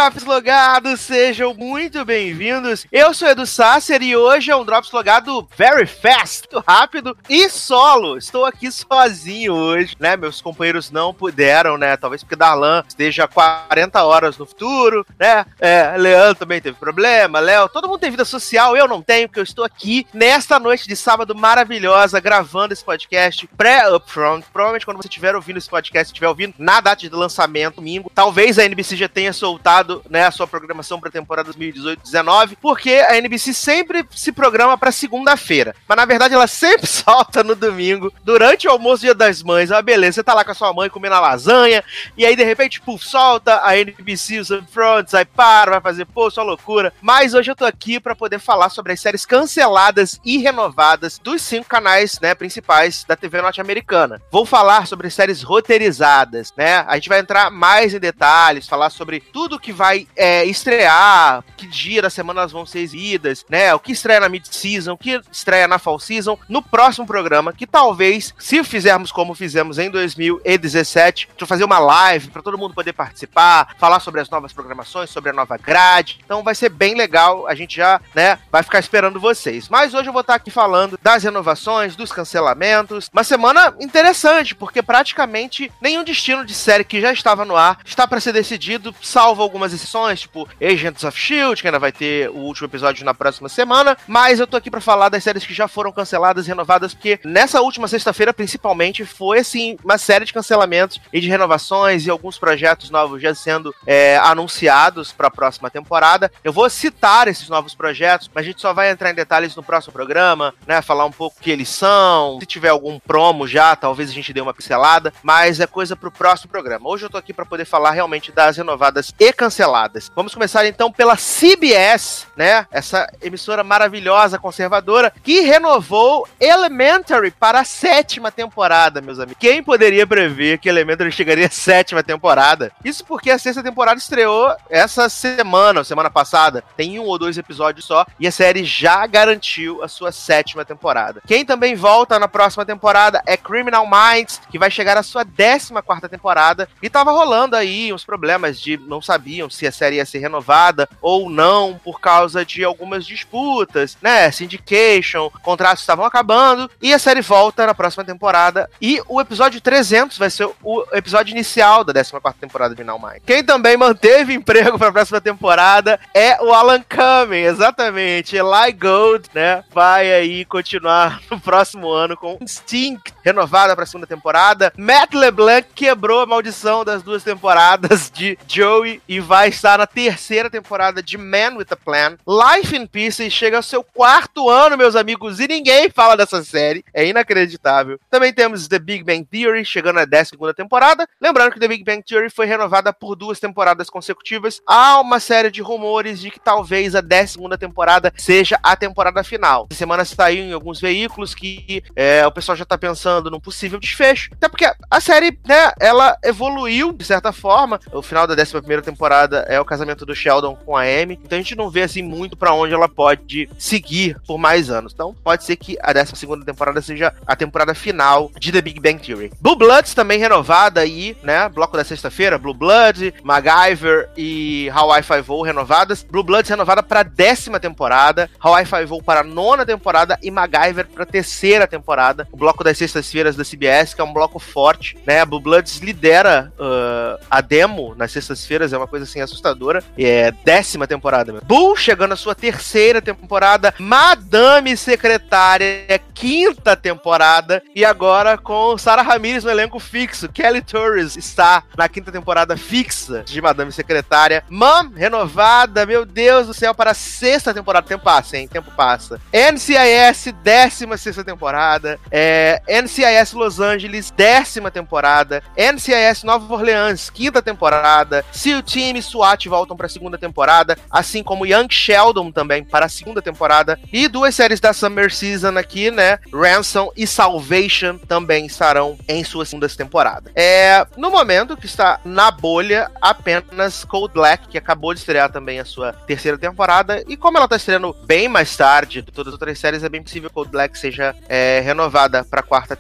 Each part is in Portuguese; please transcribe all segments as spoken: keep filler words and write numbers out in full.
Drops Logados, sejam muito bem-vindos. Eu sou Edu Sasser e hoje é um Drops Logado very fast, muito rápido e solo. Estou aqui sozinho hoje, né? Meus companheiros não puderam, né? Talvez porque Darlan esteja quarenta horas no futuro, né? É, Leandro também teve problema, Léo, todo mundo tem vida social, eu não tenho, porque eu estou aqui nesta noite de sábado maravilhosa, gravando esse podcast pré-upfront. Provavelmente quando você estiver ouvindo esse podcast, estiver ouvindo na data de lançamento, domingo, talvez a N B C já tenha soltado, né, a sua programação para a temporada dois mil e dezoito dezenove, porque a N B C sempre se programa para segunda-feira, mas na verdade ela sempre solta no domingo, durante o almoço Dia das Mães. Ah, beleza, você tá lá com a sua mãe comendo a lasanha, e aí de repente, puf, solta a N B C, os upfronts, aí para, vai fazer, pô, só loucura. Mas hoje eu tô aqui para poder falar sobre as séries canceladas e renovadas dos cinco canais, né, principais da T V norte-americana. Vou falar sobre séries roteirizadas, né, a gente vai entrar mais em detalhes, falar sobre tudo que vai é, estrear, que dia da semana elas vão ser exibidas, né, o que estreia na mid-season, o que estreia na fall season, no próximo programa, que talvez, se fizermos como fizemos em dois mil e dezessete, deixa eu fazer uma live para todo mundo poder participar, falar sobre as novas programações, sobre a nova grade, então vai ser bem legal, a gente já, né, vai ficar esperando vocês. Mas hoje eu vou estar aqui falando das renovações, dos cancelamentos, uma semana interessante, porque praticamente nenhum destino de série que já estava no ar está para ser decidido, salvo algumas exceções, tipo Agents of Shield, que ainda vai ter o último episódio na próxima semana, mas eu tô aqui para falar das séries que já foram canceladas e renovadas, porque nessa última sexta-feira, principalmente, foi, assim, uma série de cancelamentos e de renovações e alguns projetos novos já sendo é, anunciados para a próxima temporada. Eu vou citar esses novos projetos, mas a gente só vai entrar em detalhes no próximo programa, né, falar um pouco o que eles são, se tiver algum promo já, talvez a gente dê uma pincelada, mas é coisa pro próximo programa. Hoje eu tô aqui para poder falar realmente das renovadas e canceladas. Vamos começar então pela C B S, né, essa emissora maravilhosa, conservadora, que renovou Elementary para a sétima temporada, meus amigos. Quem poderia prever que Elementary chegaria à sétima temporada? Isso porque a sexta temporada estreou essa semana, ou semana passada, tem um ou dois episódios só, e a série já garantiu a sua sétima temporada. Quem também volta na próxima temporada é Criminal Minds, que vai chegar à sua décima quarta temporada, e tava rolando aí uns problemas de não sabiam se a série ia ser renovada ou não, por causa de algumas disputas, né, syndication, contratos estavam acabando, e a série volta na próxima temporada, e o episódio trezentos vai ser o episódio inicial da décima quarta temporada de Criminal Minds. Quem também manteve emprego para a próxima temporada é o Alan Cumming, exatamente, Eli Gold, né, vai aí continuar no próximo ano com Instinct, renovada para a segunda temporada. Matt LeBlanc quebrou a maldição das duas temporadas de Joey e vai estar na terceira temporada de Man with a Plan. Life in Pieces chega ao seu quarto ano, meus amigos, e ninguém fala dessa série, é inacreditável. Também temos The Big Bang Theory chegando à décima segunda temporada. Lembrando que The Big Bang Theory foi renovada por duas temporadas consecutivas. Há uma série de rumores de que talvez a décima segunda temporada seja a temporada final. Essa semana saiu em alguns veículos que é, o pessoal já tá pensando num possível desfecho. Até porque a série, né, ela evoluiu de certa forma. O final da décima primeira temporada é o casamento do Sheldon com a Amy. Então a gente não vê assim muito pra onde ela pode seguir por mais anos. Então pode ser que a décima segunda temporada seja a temporada final de The Big Bang Theory. Blue Bloods também renovada aí, né? Bloco da sexta-feira, Blue Blood, MacGyver e Hawaii Five-O renovadas. Blue Bloods renovada para a décima temporada, Hawaii Five-O para a nona temporada e MacGyver para a terceira temporada. O bloco das sextas-feiras da C B S, que é um bloco forte, né? Blue Bloods lidera uh, a demo nas sextas-feiras, é uma coisa assim assustadora. E é décima temporada mesmo. Bull chegando à sua terceira temporada, Madame Secretária, quinta temporada, e agora com Sarah Ramirez no elenco fixo. Kelly Torres está na quinta temporada fixa de Madame Secretária. Mom, renovada, meu Deus do céu, para a sexta temporada. Tempo passa, hein? Tempo passa. N C I S, décima sexta temporada. É, N C I S Los Angeles, décima temporada. N C I S Nova Orleans, quinta temporada. SEAL Team e SWAT voltam para a segunda temporada, assim como Young Sheldon também para a segunda temporada. E duas séries da Summer Season aqui, né? Ransom e Salvation também estarão em sua segunda temporada. É, no momento que está na bolha apenas Code Black, que acabou de estrear também a sua terceira temporada, e como ela está estreando bem mais tarde de todas as outras séries, é bem possível que Code Black seja é, renovada para a quarta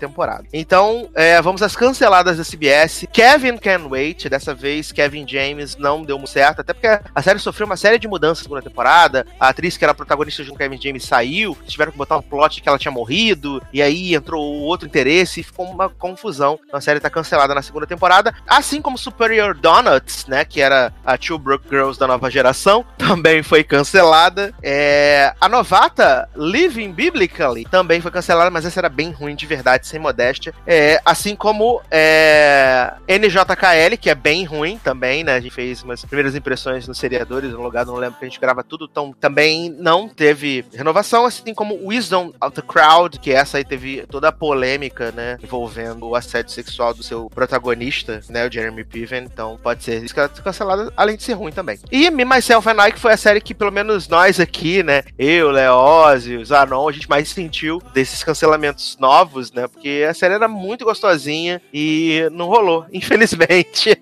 temporada. Então, é, vamos às canceladas da C B S. Kevin Can Wait, dessa vez Kevin James não deu muito certo, até porque a série sofreu uma série de mudanças na segunda temporada. A atriz que era protagonista junto com Kevin James saiu, tiveram que botar um plot de que ela tinha morrido, e aí entrou outro interesse e ficou uma confusão. Então a série tá cancelada na segunda temporada, assim como Superior Donuts, né, que era a Two Broke Girls da nova geração, também foi cancelada. É, a novata Living Biblically também foi cancelada, mas essa era bem ruim de verdade, sem modéstia. É, assim como é, N J K L, que é bem ruim também, né, a gente fez umas primeiras impressões nos seriadores, no lugar, não lembro que a gente grava tudo, então também não teve renovação, assim como Wisdom of the Crowd, que essa aí teve toda a polêmica, né, envolvendo o assédio sexual do seu protagonista, né, o Jeremy Piven, então pode ser cancelada, além de ser ruim também. E Me, Myself and I, que foi a série que pelo menos nós aqui, né, eu, Leózio, o Zanon, a gente mais sentiu desses cancelamentos novos, né, porque a série era muito gostosinha e não rolou, infelizmente.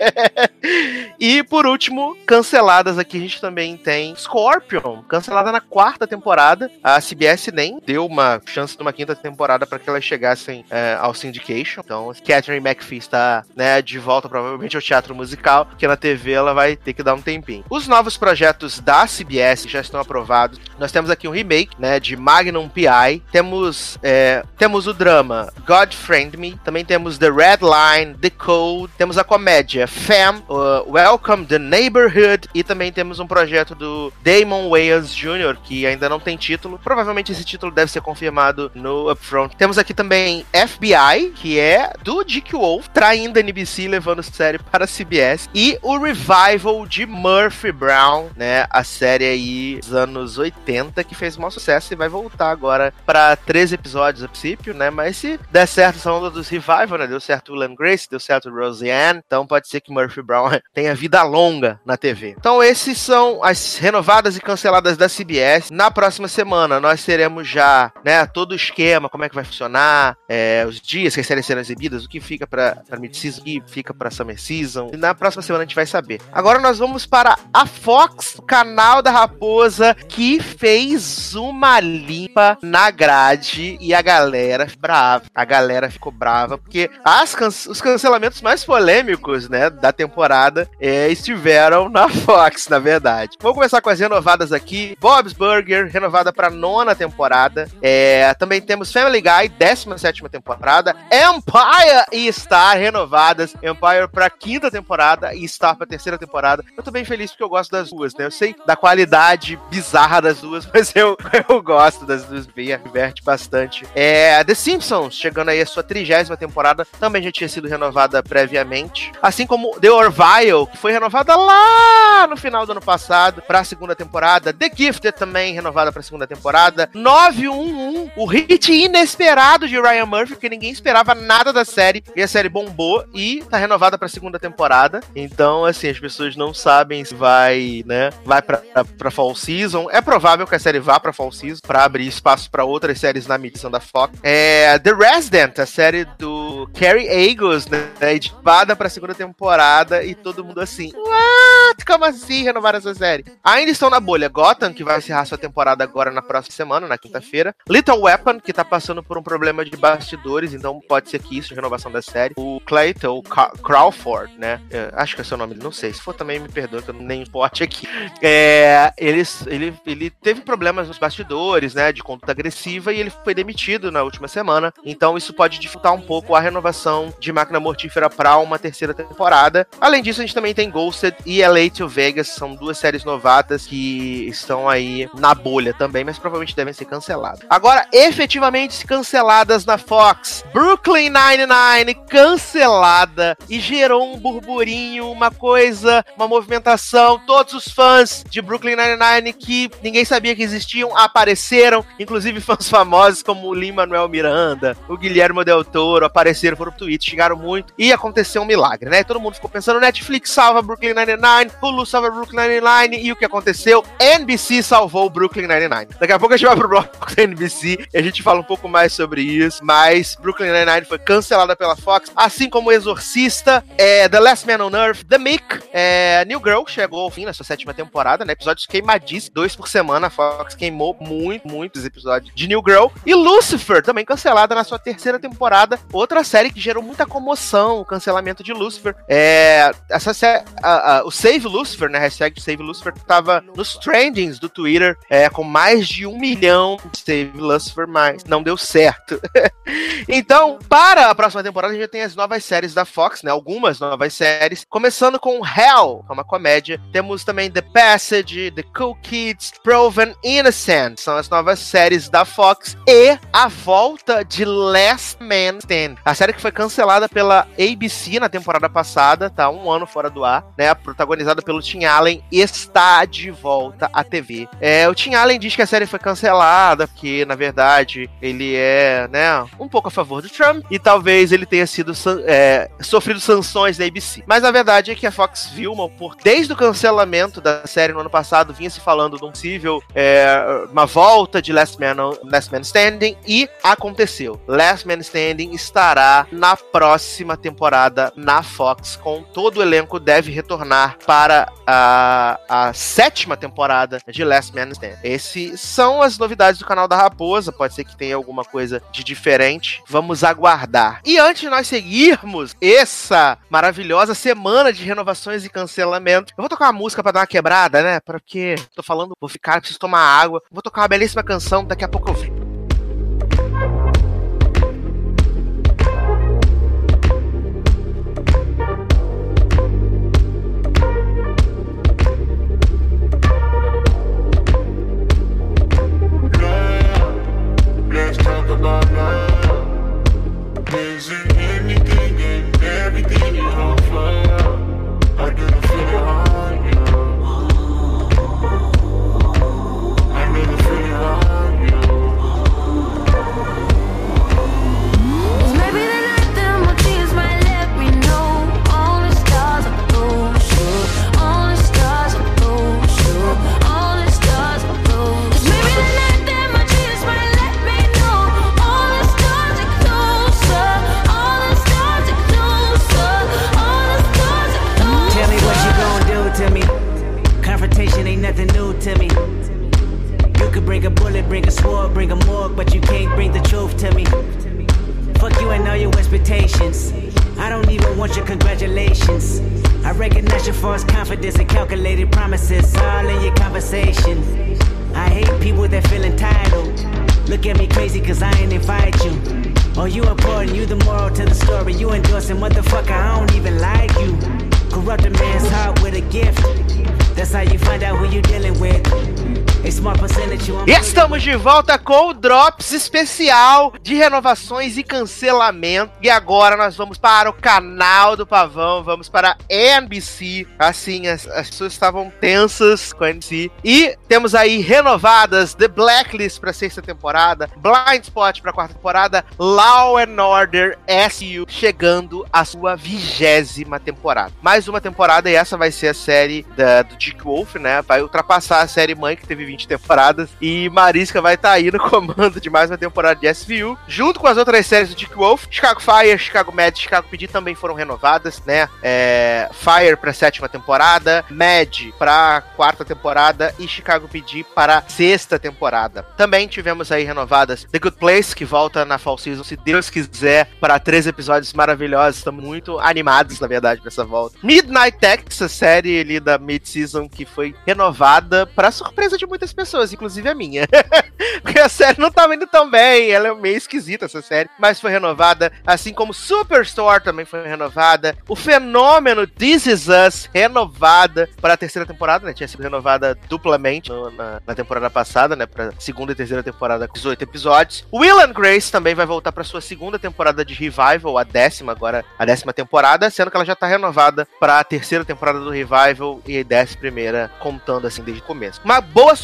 E por último, canceladas aqui, a gente também tem Scorpion, cancelada na quarta temporada. A C B S nem deu uma chance de uma quinta temporada para que elas chegassem é, ao syndication. Então, Catherine McPhee está, né, de volta provavelmente ao teatro musical, porque na T V ela vai ter que dar um tempinho. Os novos projetos da C B S já estão aprovados. Nós temos aqui um remake, né, de Magnum P I. Temos, é, temos o drama God Friend Me. Também temos The Red Line, The Code. Temos a comédia Fam, uh, Welcome the Neighborhood. E também temos um projeto do Damon Wayans Júnior, que ainda não tem título. Provavelmente esse título deve ser confirmado no Upfront. Temos aqui também F B I, que é do Dick Wolf, traindo a N B C, levando a série para a C B S. E o revival de Murphy Brown, né, a série aí dos anos oitenta, que fez um maior sucesso e vai voltar agora para treze episódios a princípio, né, mas se der certo essa onda dos revival, né, deu certo o Will and Grace, deu certo o Roseanne, então pode ser que Murphy Brown tenha vida longa na T V. Então esses são as renovadas e canceladas da C B S. Na próxima semana nós teremos já, né, todo o esquema, como é que vai funcionar, é, os dias que as séries serão exibidas, o que fica pra, pra mid-season, o que fica pra summer season. E na próxima semana a gente vai saber. Agora nós vamos para a Fox, o canal da Raposa, que fez uma limpa na grade e a galera brava. A galera ficou brava porque as can- os cancelamentos mais polêmicos, né, da temporada é, estiveram na Fox, na verdade. Vamos começar com as renovadas aqui. Bob's Burger, renovada para nona temporada. É, também temos Family Guy, décima sétima temporada. Empire e Star, renovadas. Empire para quinta temporada e Star para terceira temporada. Eu tô bem feliz porque eu gosto das duas, né? Eu sei da qualidade bizarra das duas, mas eu, eu gosto das duas, me diverte bastante. É, The Simpsons, chegando aí a sua trigésima temporada, também já tinha sido renovada previamente. Assim como The Orville, que foi renovada lá no final do ano passado para a segunda temporada. The Gifted também renovada para a segunda temporada. nove um um, o hit inesperado de Ryan Murphy, que ninguém esperava nada da série, e a série bombou e tá renovada para a segunda temporada. Então, assim, as pessoas não sabem se vai, né, vai pra, pra, pra Fall Season. É provável que a série vá pra Fall Season, pra abrir espaço pra outras séries na missão da Fox. É, The Resident, a série do Cary Agos, né, editada pra segunda temporada, e todo mundo assim, what? Como assim renovar essa série? Ainda estão na bolha Gotham, que vai encerrar sua temporada agora na próxima semana, na quinta-feira. Little Weapon, que tá passando por um problema de bastidores, então pode ser que isso, renovação da série. O Clayton, o Ca- Crawford, né, eu acho que é o seu nome, não sei, se for também me perdoa, que eu nem importe aqui. É, ele, ele, ele teve problemas nos bastidores, né, de conduta agressiva, e ele foi demitido na última semana, então isso pode dificultar um pouco a renovação de Máquina Mortífera para uma terceira temporada. Além disso, a gente também tem Ghosted e L A to Vegas, são duas séries novatas que estão aí na bolha também, mas provavelmente devem ser canceladas. Agora, efetivamente canceladas na Fox, Brooklyn Nine-Nine cancelada, e gerou um burburinho, uma coisa, uma movimentação. Todos os fãs de Brooklyn Nine-Nine que ninguém sabia que existiam apareceram, inclusive fãs famosos como o Lin-Manuel Miranda, o Guilherme Del Toro apareceram, foram pro Twitter, chegaram muito, e aconteceu um milagre, né? Todo mundo ficou pensando, Netflix salva Brooklyn Nine-Nine, Nine-Nine, Hulu salva Brooklyn Nine-Nine, e o que aconteceu? N B C salvou o Brooklyn Nine-Nine. Daqui a pouco a gente vai pro bloco da N B C e a gente fala um pouco mais sobre isso, mas Brooklyn Nine-Nine foi cancelada pela Fox, assim como o Exorcista, é, The Last Man on Earth, The Mick, é, New Girl chegou ao fim na sua sétima temporada, né? Episódios queimadíssimos, dois por semana, a Fox queimou muito, muitos episódios de New Girl. E Lucifer, também cancelada na sua terceira temporada, outra série que gerou muita comoção, o cancelamento de Lucifer. É, essa série, a, a, o Save Lucifer, né? Hashtag Save Lucifer, tava nos trendings do Twitter, é, com mais de um milhão de Save Lucifer, mas não deu certo. Então, para a próxima temporada, a gente já tem as novas séries da Fox, né? Algumas novas séries, começando com Hell, que é uma comédia. Temos também The Passage, The Cool Kids, Proven Innocent, são as novas séries da Fox, e a volta de Last Man Stand, a série que foi cancelada pela A B C na temporada passada, tá um ano fora do ar, né? Protagonizada pelo Tim Allen, está de volta à T V. É, o Tim Allen diz que a série foi cancelada porque, na verdade, ele é, né, um pouco a favor do Trump e talvez ele tenha sido é, sofrido sanções da A B C. Mas a verdade é que a Fox viu uma por desde o cancelamento da série no ano passado, vinha se falando de um possível é, uma volta de Last Man, Last Man Standing, e aconteceu. Last Man Standing estará na próxima temporada na Fox, com todo o elenco deve retornar para a, a sétima temporada de Last Man Standing. Esses são as novidades do canal da Raposa, pode ser que tenha alguma coisa de diferente, vamos aguardar. E antes de nós seguirmos essa maravilhosa semana de renovações e cancelamento, eu vou tocar uma música pra dar uma quebrada, né? Porque tô falando, vou ficar, preciso tomar água, vou tocar uma belíssima canção, daqui a pouco eu venho. Estamos de volta com o Drops especial de renovações e cancelamento. E agora nós vamos para o canal do Pavão, vamos para a N B C. Assim, as, as pessoas estavam tensas com a N B C. E temos aí renovadas The Blacklist para a sexta temporada, Blind Spot para a quarta temporada, Law and Order S U chegando à sua vigésima temporada. Mais uma temporada, e essa vai ser a série da, do Dick Wolf, né? Vai ultrapassar a série mãe, que teve vinte temporadas. E Mariska vai estar tá aí no comando de mais uma temporada de S V U, junto com as outras séries do Dick Wolf. Chicago Fire, Chicago Med, Chicago P D também foram renovadas, né? É, Fire pra sétima temporada, Med pra quarta temporada e Chicago P D para sexta temporada. Também tivemos aí renovadas The Good Place, que volta na Fall Season, se Deus quiser, para três episódios maravilhosos. Estamos muito animados, na verdade, pra essa volta. Midnight Texas, série ali da Mid-Season, que foi renovada pra surpresa de muitas pessoas, inclusive a minha. Porque a série não tava indo tão bem, ela é meio esquisita, essa série, mas foi renovada, assim como Superstore também foi renovada, o fenômeno This Is Us, renovada para a terceira temporada, né, tinha sido renovada duplamente no, na, na temporada passada, né, pra segunda e terceira temporada com dezoito episódios. Will and Grace também vai voltar para sua segunda temporada de Revival, a décima agora, a décima temporada, sendo que ela já tá renovada para a terceira temporada do Revival e a décima primeira, contando assim desde o começo. Uma boa surpresa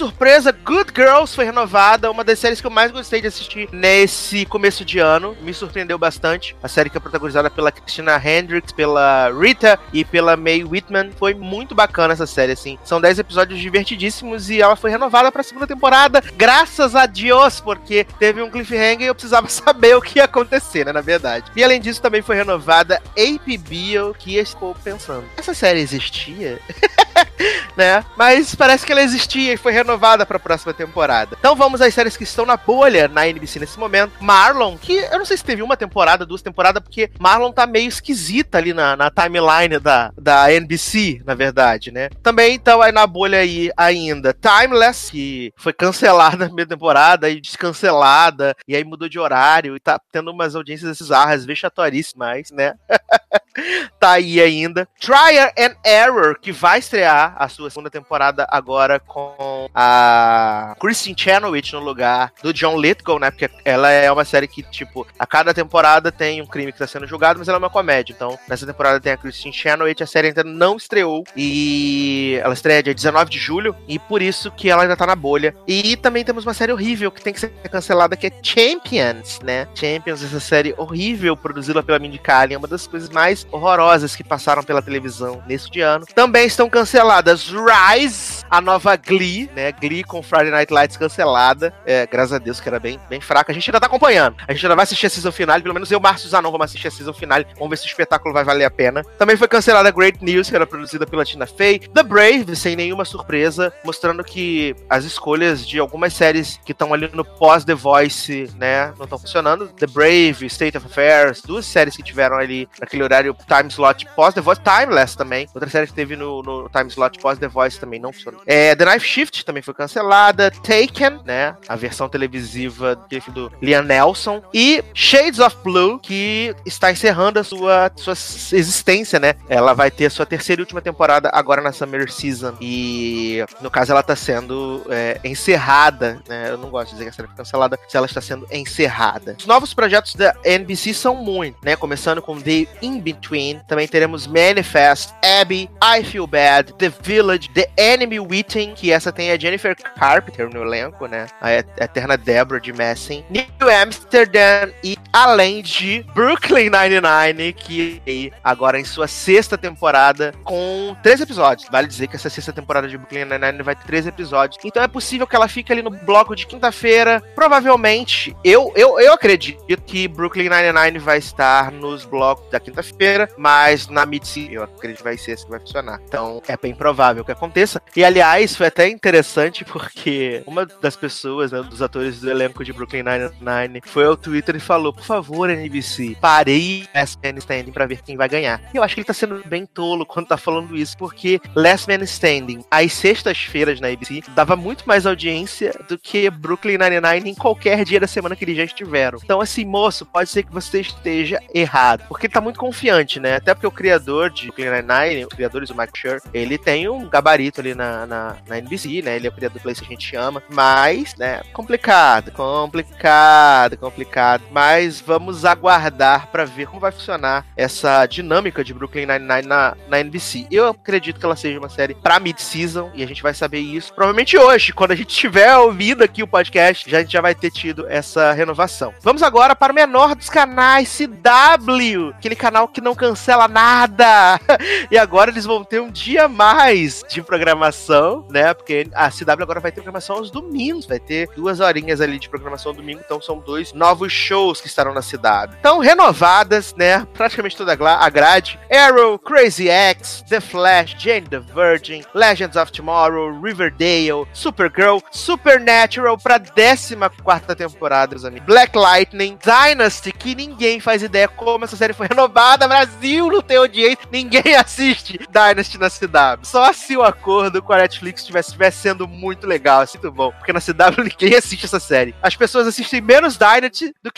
surpresa, Good Girls foi renovada, uma das séries que eu mais gostei de assistir nesse começo de ano. Me surpreendeu bastante. A série que é protagonizada pela Christina Hendricks, pela Rita e pela Mae Whitman. Foi muito bacana essa série, assim. São dez episódios divertidíssimos e ela foi renovada pra segunda temporada, graças a Deus, porque teve um cliffhanger e eu precisava saber o que ia acontecer, né, na verdade. E além disso, também foi renovada A P Bio, que eu estou pensando, essa série existia? Né? Mas parece que ela existia e foi renovada para a próxima temporada. Então vamos às séries que estão na bolha na N B C nesse momento. Marlon, que eu não sei se teve uma temporada, duas temporadas, porque Marlon tá meio esquisita ali na, na timeline da, da N B C, na verdade, né? Também então aí na bolha aí ainda Timeless, que foi cancelada na primeira temporada e descancelada, e aí mudou de horário e tá tendo umas audiências bizarras, vexatoríssimas, né? Tá aí ainda. Trial and Error, que vai estrear a sua segunda temporada agora com a Kristin Chenoweth no lugar do John Lithgow, né? Porque ela é uma série que, tipo, a cada temporada tem um crime que tá sendo julgado, mas ela é uma comédia. Então, nessa temporada tem a Kristin Chenoweth, a série ainda não estreou e ela estreia dia dezenove de julho e por isso que ela ainda tá na bolha. E também temos uma série horrível que tem que ser cancelada, que é Champions, né? Champions, essa série horrível produzida pela Mindy Kaling, uma das coisas mais horrorosas que passaram pela televisão neste ano. Também estão canceladas Rise, a nova Glee, né? Glee com Friday Night Lights cancelada. É, graças a Deus que era bem, bem fraca. A gente ainda tá acompanhando. A gente ainda vai assistir a season final. Pelo menos eu, Márcio Zanon, vamos assistir a season final. Vamos ver se o espetáculo vai valer a pena. Também foi cancelada Great News, que era produzida pela Tina Fey. The Brave, sem nenhuma surpresa, mostrando que as escolhas de algumas séries que estão ali no pós-The Voice, né, não estão funcionando. The Brave, State of Affairs, duas séries que tiveram ali naquele horário time slot pós-The Voice. Timeless também, outra série que teve no, no time slot pós-The Voice também não funcionou. É, The Knife Shift também foi cancelada. Taken, né, a versão televisiva do Liam Neeson. E Shades of Blue, que está encerrando a sua, sua existência, né. Ela vai ter a sua terceira e última temporada agora na Summer Season. E, no caso, ela está sendo é, encerrada, né. Eu não gosto de dizer que a série foi cancelada, se ela está sendo encerrada. Os novos projetos da N B C são muitos, né, começando com The In-Between. Também teremos Manifest, Abby, I Feel Bad, The Village, The Enemy Within, que essa tem a Jennifer Carpenter no elenco, né? A eterna Deborah de Messing. New Amsterdam e além de Brooklyn Nine-Nine, que agora em sua sexta temporada com três episódios. Vale dizer que essa sexta temporada de Brooklyn Nine-Nine vai ter três episódios. Então é possível que ela fique ali no bloco de quinta-feira. Provavelmente, eu, eu, eu acredito que Brooklyn Nine-Nine vai estar nos blocos da quinta-feira, mas na mid-season eu acredito que vai ser esse que vai funcionar. Então é bem provável que aconteça. E aliás, foi até interessante porque uma das pessoas, né, dos atores do elenco de Brooklyn Nine-Nine foi ao Twitter e falou: por favor, N B C, parei Last Man Standing pra ver quem vai ganhar. E eu acho que ele tá sendo bem tolo quando tá falando isso, porque Last Man Standing, às sextas-feiras na A B C, dava muito mais audiência do que Brooklyn Nine-Nine em qualquer dia da semana que eles já estiveram. Então, assim, moço, pode ser que você esteja errado, porque ele tá muito confiante, né? Até porque o criador de Brooklyn Nine-Nine, o criador do Mike Schur, ele tem um gabarito ali na, na, na N B C, né? Ele é o criador do Place que a gente ama, mas, né, complicado, complicado, complicado. Mas vamos aguardar pra ver como vai funcionar essa dinâmica de Brooklyn Nine-Nine na, na N B C. Eu acredito que ela seja uma série pra mid-season e a gente vai saber isso provavelmente hoje, quando a gente tiver ouvido aqui o podcast, já, a gente já vai ter tido essa renovação. Vamos agora para o menor dos canais, C W, aquele canal que não cancela nada. E agora eles vão ter um dia a mais de programação, né? Porque a C W agora vai ter programação aos domingos, vai ter duas horinhas ali de programação ao domingo, então são dois novos shows que estarão na C W. Então, renovadas, né? Praticamente toda a grade. Arrow, Crazy X, The Flash, Jane the Virgin, Legends of Tomorrow, Riverdale, Supergirl, Supernatural pra décima quarta temporada, meus amigos. Black Lightning, Dynasty, que ninguém faz ideia como essa série foi renovada. Brasil não tem audiência, ninguém assiste Dynasty na C W. Só se o acordo com a Netflix estivesse sendo muito legal, assim, muito bom. Porque na C W ninguém assiste essa série. As pessoas assistem menos Dynasty do que Jane the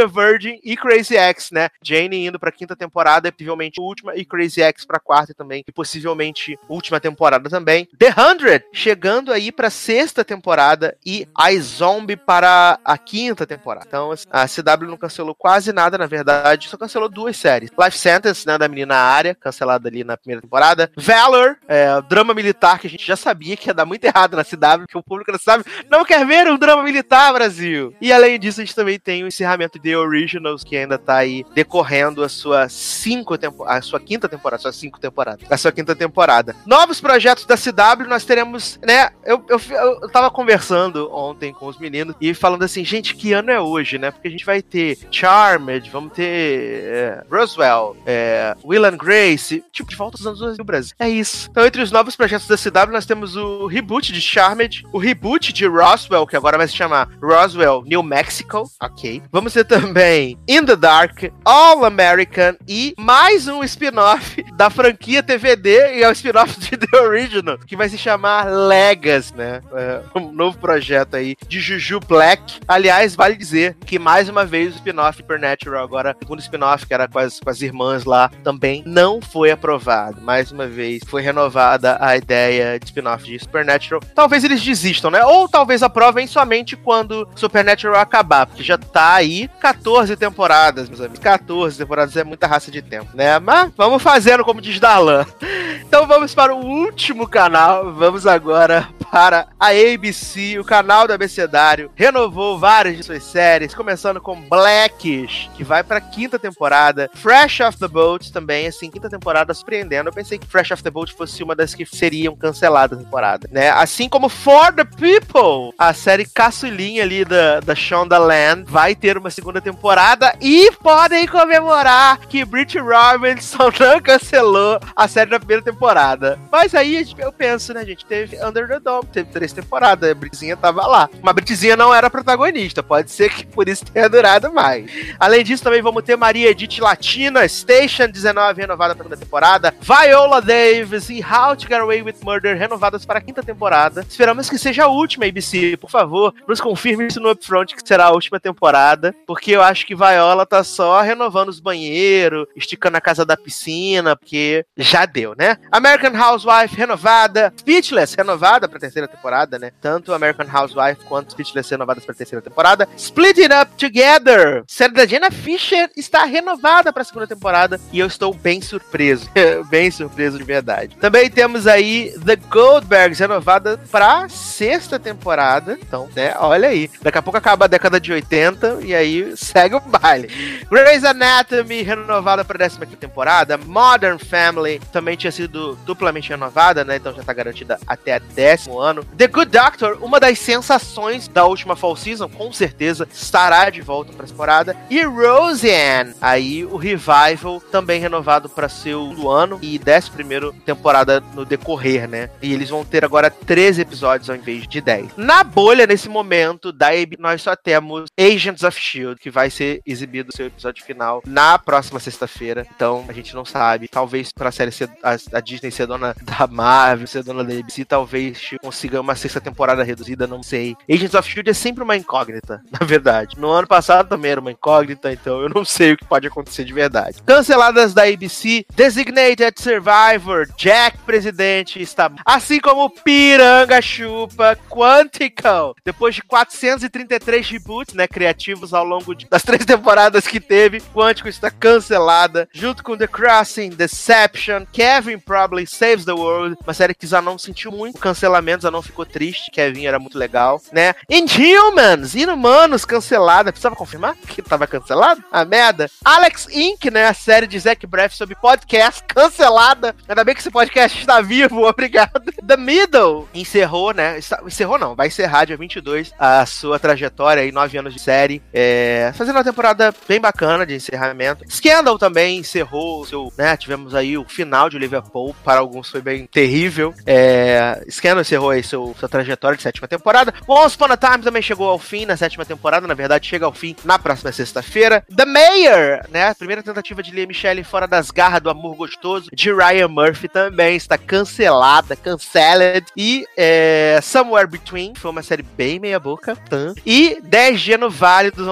the Virgin e Crazy Ex, né? Jane indo pra quinta temporada, possivelmente última, e Crazy Ex pra quarta também, e possivelmente última temporada também. The hundred, chegando aí pra sexta temporada, e iZombie para a quinta temporada. Então, a C W não cancelou quase nada, na verdade, só cancelou duas séries. Life Sentence, né, da menina Arya, cancelada ali na primeira temporada. Valor, é, drama militar, que a gente já sabia que ia dar muito errado na C W, que o público da C W não quer ver um drama militar, Brasil. E além disso, a gente também tem o encerramento de The Originals, que ainda tá aí decorrendo a sua cinco tempo, a sua quinta temporada, a sua cinco temporadas, a sua quinta temporada. Novos projetos da C W, nós teremos, né, eu, eu, eu tava conversando ontem com os meninos e falando assim, gente, que ano é hoje, né? Porque a gente vai ter Charmed, vamos ter é, Roswell, é, Will and Grace, tipo, de volta aos anos dois mil no Brasil. É isso. Então, entre os novos projetos da C W, nós temos o reboot de Charmed, o reboot de Roswell, que agora vai se chamar Roswell New Mexico, ok. Vamos ter também In the Dark, All American e mais um spin-off da franquia T V D, e é o spin-off de The Original, que vai se chamar Legacy, né? É um novo projeto aí de Juju Black. Aliás, vale dizer que mais uma vez o spin-off Supernatural, agora o segundo spin-off, que era com as, com as irmãs lá, também não foi aprovado. Mais uma vez foi renovada a ideia de spin-off de Supernatural. Talvez eles desistam, né? Ou talvez aprovem somente quando Supernatural acabar, porque já tá aí quatorze temporadas, meus amigos. quatorze temporadas é muita raça de tempo, né? Mas vamos fazendo como diz Darlan. Então vamos para o último canal. Vamos agora para a A B C, o canal do Abecedário. Renovou várias de suas séries, começando com Blackish, que vai para a quinta temporada. Fresh Off the Boat também, assim, quinta temporada surpreendendo. Eu pensei que Fresh Off the Boat fosse uma das que seriam canceladas na temporada, né? Assim como For the People, a série caçulinha ali da, da Shonda Land, vai ter uma segunda temporada e podem comemorar que Brit Robinson não cancelou a série da primeira temporada. Mas aí eu penso, né, gente, teve Under the Dome, teve três temporadas, a Britzinha tava lá. Mas a Britzinha não era protagonista, pode ser que por isso tenha durado mais. Além disso, também vamos ter Maria Edith Latina, Station dezenove, renovada para a segunda temporada, Viola Davis e How to Get Away with Murder, renovadas para a quinta temporada. Esperamos que seja a última, A B C, por favor, nos confirme isso no Upfront, que será a última temporada, porque eu acho que Viola tá só renovando os banheiros, esticando a casa da piscina, porque já deu, né? American Housewife, renovada, Speechless, renovada pra terceira temporada, né? Tanto American Housewife quanto Speechless renovadas pra terceira temporada. Split It Up Together, série da Jenna Fischer, está renovada pra segunda temporada e eu estou bem surpreso. Bem surpreso de verdade. Também temos aí The Goldbergs, renovada pra sexta temporada. Então, né? Olha aí. Daqui a pouco acaba a década de oitenta e aí segue o baile. Grey's Anatomy, renovada pra décima quinta temporada. Modern Family também tinha sido duplamente renovada, né? Então já tá garantida até décimo ano. The Good Doctor, uma das sensações da última fall season, com certeza estará de volta pra temporada. E Roseanne, aí o revival também renovado pra seu ano e décima primeira temporada no decorrer, né? E eles vão ter agora treze episódios ao invés de dez. Na bolha, nesse momento, da A B, nós só temos Agents of Shield, que vai ser exibido o seu episódio final na próxima sexta-feira. Então, a gente não sabe. Talvez pra série ser, a, a Disney ser dona da Marvel, ser dona da A B C, talvez consiga uma sexta temporada reduzida, não sei. Agents of Shield é sempre uma incógnita, na verdade. No ano passado também era uma incógnita, então eu não sei o que pode acontecer de verdade. Canceladas da A B C, Designated Survivor, Jack Presidente está... Assim como Piranga Chupa, Quantico. Depois de quatrocentos e trinta e três reboots, né, criativos ao longo de, das três temporadas que teve, Quantico está cancelada, junto com The Crossing, Deception, Kevin Probably Saves the World, uma série que Zanon sentiu muito, o cancelamento, Zanon ficou triste, Kevin era muito legal, né? Inhumans, Inumanos, cancelada, precisava confirmar que tava cancelado? A merda. Alex Inc, né, a série de Zach Braff sobre podcast, cancelada, ainda bem que esse podcast está vivo, obrigado. The Middle, encerrou, né, encerrou não, vai encerrar dia vinte e dois a sua trajetória aí, nove anos de série, é, fazendo uma temporada bem bacana de encerramento. Scandal também encerrou o seu, né, tivemos aí o final de Olivia Pope, para alguns foi bem terrível. É, Scandal encerrou aí seu, sua trajetória de sétima temporada. Once Upon a Time também chegou ao fim na sétima temporada, na verdade chega ao fim na próxima sexta-feira. The Mayor, né, a primeira tentativa de Lea Michele fora das garras do amor gostoso de Ryan Murphy também está cancelada, canceled. E é, Somewhere Between, foi uma série bem meia boca. Tá? E dez G no Vale dos Homossexuais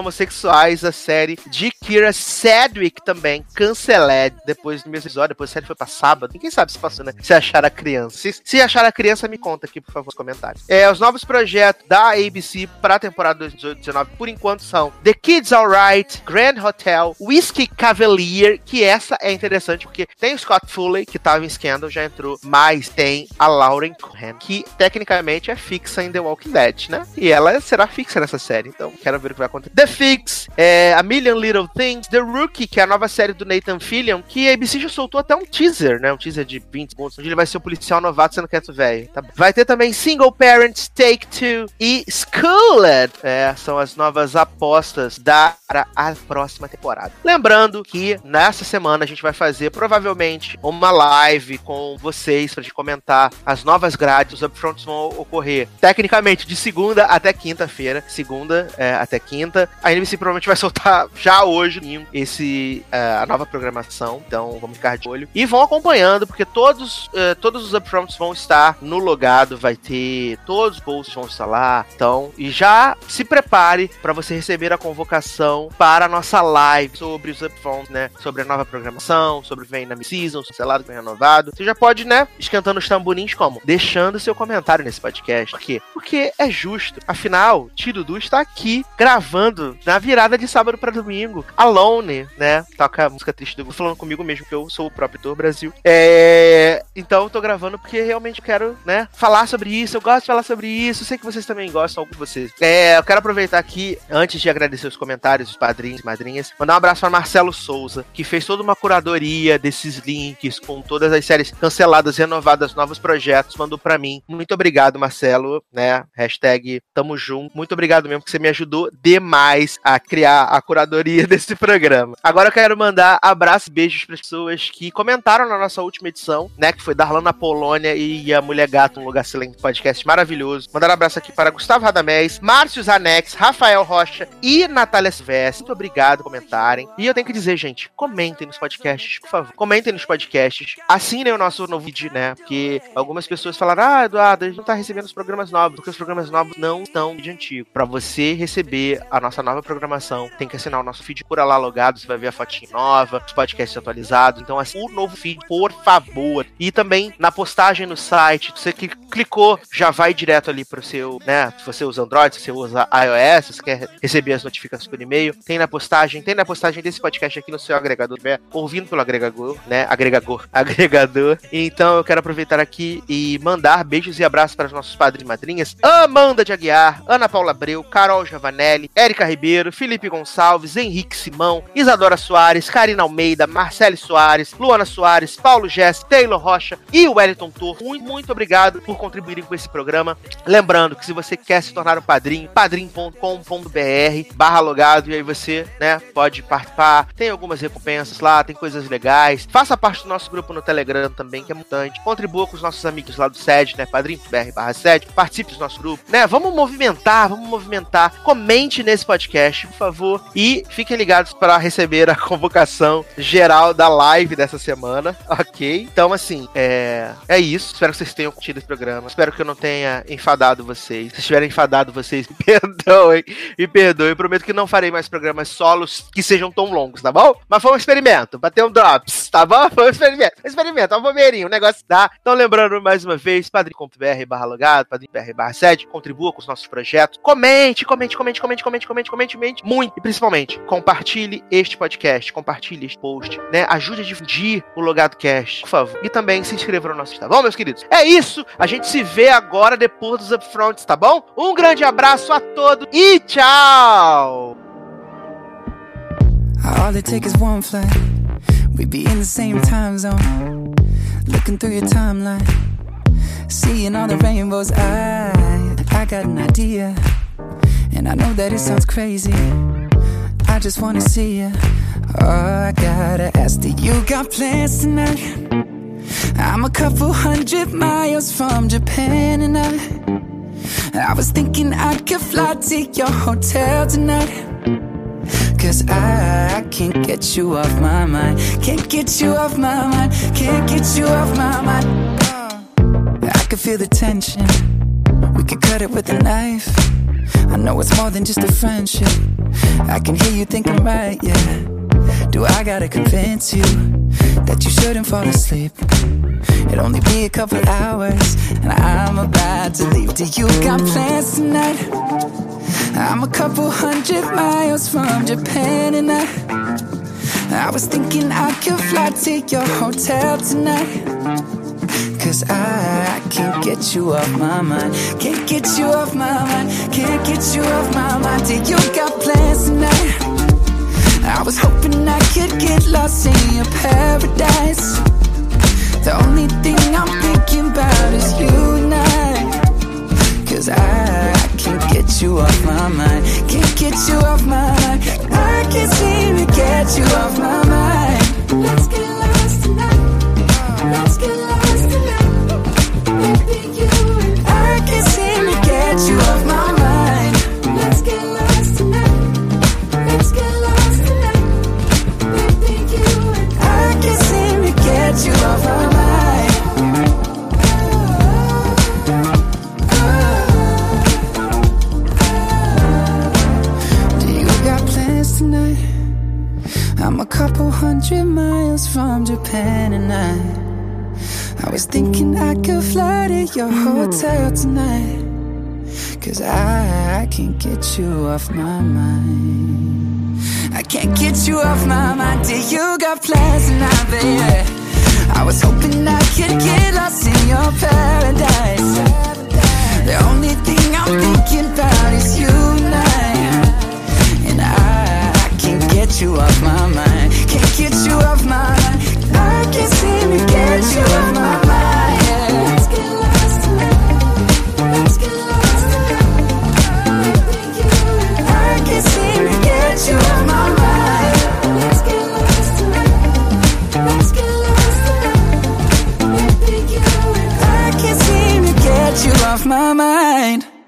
sexuais, a série de Kira Sedgwick também, cancelada depois do mesmo episódio, depois a série foi pra sábado. Ninguém sabe se passou, né? Se acharam a criança. Se, se acharam a criança, me conta aqui, por favor, nos comentários. É, os novos projetos da A B C pra temporada dois mil e dezoito dezenove, por enquanto, são The Kids Alright, Grand Hotel, Whiskey Cavalier, que essa é interessante, porque tem o Scott Foley, que tava em Scandal, já entrou, mas tem a Lauren Cohan, que tecnicamente é fixa em The Walking Dead, né? E ela será fixa nessa série, então quero ver o que vai acontecer. The Fix, é, A Million Little Things, The Rookie, que é a nova série do Nathan Fillion, que a A B C já soltou até um teaser, né? Um teaser de vinte segundos, onde ele vai ser o policial novato sendo quieto velho. Tá? Vai ter também Single Parents, Take Two e Schooled. É, são as novas apostas da a próxima temporada. Lembrando que nessa semana a gente vai fazer provavelmente uma live com vocês pra gente comentar as novas grades. Os upfronts vão ocorrer tecnicamente de segunda até quinta-feira. Segunda é, até quinta. A N B C provavelmente vai soltar já hoje esse, é, a nova programação. Então vamos ficar de olho. E vão acompanhando, porque todos, é, todos os upfronts vão estar no logado. Vai ter todos os posts vão estar lá. Então, e já se prepare para você receber a convocação para a nossa live sobre os upfronts, né? Sobre a nova programação, sobre o Vem na Season, sei lá, do Vem Renovado. Você já pode, né? Esquentando os tamborins como? Deixando seu comentário nesse podcast. Por quê? Porque é justo. Afinal, Tio Dudu está aqui gravando na virada de sábado para domingo. Alone, né? Toca a música triste do Dudu, falando comigo mesmo, que eu sou o próprio Tour Brasil. É... Então eu tô gravando porque realmente quero, né? Falar sobre isso. Eu gosto de falar sobre isso. Sei que vocês também gostam, alguns de vocês. É... Eu quero aproveitar aqui, antes de agradecer os comentários, os padrinhos e madrinhas, mandar um abraço para Marcelo Souza, que fez toda uma curadoria desses links com todas as séries canceladas, renovadas, novos projetos, mandou pra mim. Muito obrigado, Marcelo, né? Hashtag tamo junto. Muito obrigado mesmo, porque você me ajudou demais a criar a curadoria desse programa. Agora eu quero mandar abraços e beijos para pessoas que comentaram na nossa última edição, né? Que foi Darlan na Polônia e a Mulher Gato, um lugar silente, podcast maravilhoso. Mandar um abraço aqui para Gustavo Radamés, Márcio Zanex, Rafael Rocha e Natália Silvestre. Muito obrigado por comentarem. E eu tenho que dizer, gente, comentem nos podcasts, por favor. Comentem nos podcasts. Assinem o nosso novo vídeo, né? Porque algumas pessoas falaram, ah, Eduardo, a gente não tá recebendo os programas novos, porque os programas novos não estão de antigo. Pra você receber a nossa nova programação, tem que assinar o nosso feed por lá logado, você vai ver a fotinha nova, os podcasts atualizados. Então, assim, o novo feed, por favor. E também na postagem no site, você que clicou, já vai direto ali pro seu, né? Se você usa Android, se você usa iOS, se você quer receber as notificações por e-mail, tem na postagem, tem na postagem desse podcast aqui no seu agregador, estiver ouvindo pelo agregador, né? Agregador, agregador. Então eu quero aproveitar aqui e mandar beijos e abraços para os nossos padrinhos e madrinhas: Amanda de Aguiar, Ana Paula Abreu, Carol Giovanelli, Érica Ribeiro, Felipe Gonçalves, Henrique Simão, Isadora Soares, Karina Almeida, Marcele Soares, Luana Soares, Paulo Jess, Taylor Rocha e o Wellington Tor. Muito, muito obrigado por contribuírem com esse programa. Lembrando que se você quer se tornar um padrinho, padrim ponto com ponto br barra logado, e aí você, né, pode participar. Tem algumas recompensas lá, tem coisas legais. Faça parte do nosso grupo no Telegram também, que é mutante. Contribua com os nossos amigos lá do S E D, né, padrim ponto br barra S E D. Participe do nosso grupo, né? Vamos movimentar, vamos movimentar. Comente nesse podcast, por favor, e fiquem ligados para receber a convocação geral da live dessa semana, ok? Então, assim, é, é isso. Espero que vocês tenham curtido esse programa. Espero que eu não tenha enfadado vocês. Se tiverem enfadado vocês, me perdoem, me perdoem. Eu prometo que não farei mais programas solos que sejam tão longos, tá bom? Mas foi um experimento, bater um drops, tá bom? Foi um experimento, um experimento, um bomeirinho, um negócio, tá? Então, lembrando mais uma vez, padrim ponto com ponto br barra logado, padrim ponto br barra S E D, contribua com os nossos projetos, comente, comente, comente, comente, comente, comente, comente, comente, muito, e principalmente, compartilhe este podcast, compartilhe este post, né? Ajude a difundir o Logado Cast, por favor. E também se inscreva no nosso, tá bom, meus queridos? É isso, a gente se vê agora depois dos upfronts, tá bom? Um grande abraço a todos e tchau! All it takes is one flight. We'd be in the same time zone. Looking through your timeline, seeing all the rainbows. I, I got an idea, and I know that it sounds crazy. I just wanna see you. Oh, I gotta ask, do you got plans tonight? I'm a couple hundred miles from Japan, and I, I was thinking I could fly to your hotel tonight. Cause I, I can't get you off my mind. Can't get you off my mind. Can't get you off my mind. uh, I can feel the tension. We could cut it with a knife. I know it's more than just a friendship. I can hear you think I'm right, yeah. Do I gotta convince you that you shouldn't fall asleep? It'll only be a couple hours and I'm about to leave. Do you got plans tonight? I'm a couple hundred miles from Japan and I I was thinking I could fly to your hotel tonight. Cause I, I can't get you off my mind. Can't get you off my mind. Can't get you off my mind. Do you got plans tonight? I was hoping I could get lost in your paradise. The only thing I'm thinking about is you and I. Cause I, I can't get you off my mind. Can't get you off my mind. I can't seem to get you off my mind. Let's get lost tonight. Let's get lost tonight. Baby, you and I can't seem to get you off my mind. Let's get lost tonight. Let's get lost tonight. Baby, you and I can't seem to get you off my mind. Tonight, I'm a couple hundred miles from Japan and I I was thinking I could fly to your hotel tonight. Cause I, I can't get you off my mind. I can't get you off my mind. Do you got plans tonight, baby? I was hoping I could get lost in your paradise. The only thing I'm thinking about is you and I. And I, I can't get you off my mind. Can't get you off my mind. I can't seem to get you off my mind. Yeah. Let's get lost tonight. Let's get lost tonight. I can't seem to get you off my mind. Let's get lost tonight. Let's get lost tonight. I can't seem to get you off my mind.